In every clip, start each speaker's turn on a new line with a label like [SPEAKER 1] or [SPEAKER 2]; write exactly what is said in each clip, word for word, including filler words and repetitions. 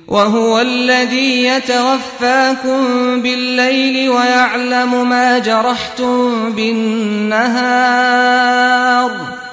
[SPEAKER 1] وهو الذي يتوفاكم بالليل ويعلم ما جرحتم بالنهار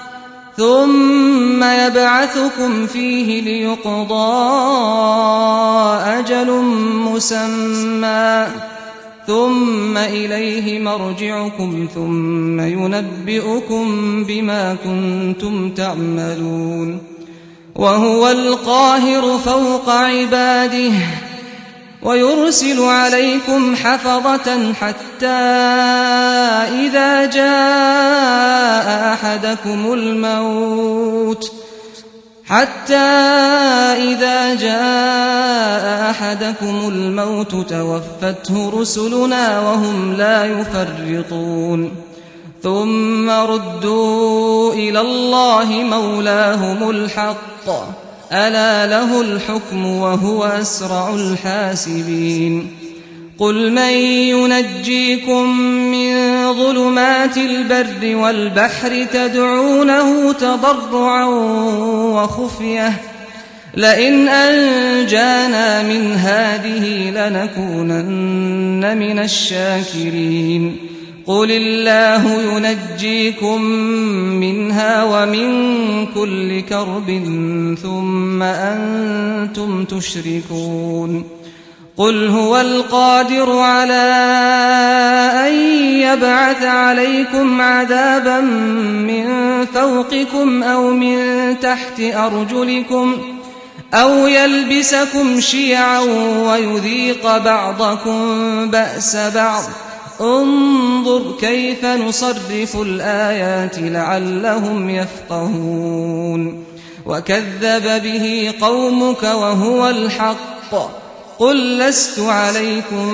[SPEAKER 1] ثم يبعثكم فيه ليقضى أجل مسمى ثم إليه مرجعكم ثم ينبئكم بما كنتم تعملون وهو القاهر فوق عباده ويرسل عليكم حفظة حتى إذا جاء أحدكم الموت حتى إذا جاء أحدكم الموت توفته رسلنا وهم لا يفرطون ثم ردوا إلى الله مولاهم الحق ألا له الحكم وهو أسرع الحاسبين قل من ينجيكم من ظلمات البر والبحر تدعونه تضرعا وخفية لئن أنجانا من هذه لنكونن من الشاكرين قل الله ينجيكم منها ومن كل كرب ثم أنتم تشركون قل هو القادر على أن يبعث عليكم عذابا من فوقكم أو من تحت أرجلكم أو يلبسكم شيعا ويذيق بعضكم بأس بعض انظر كيف نصرف الآيات لعلهم يفقهون وكذب به قومك وهو الحق قل لست عليكم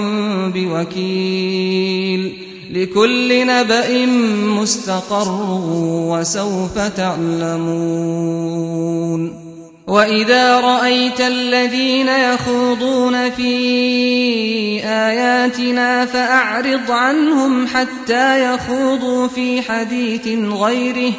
[SPEAKER 1] بوكيل لكل نبأ مستقر وسوف تعلمون وإذا رأيت الذين يخوضون في آياتنا فأعرض عنهم حتى يخوضوا في حديث غيره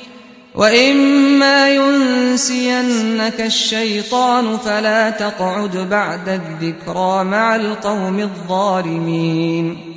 [SPEAKER 1] وإما ينسينك الشيطان فلا تقعد بعد الذكرى مع القوم الظالمين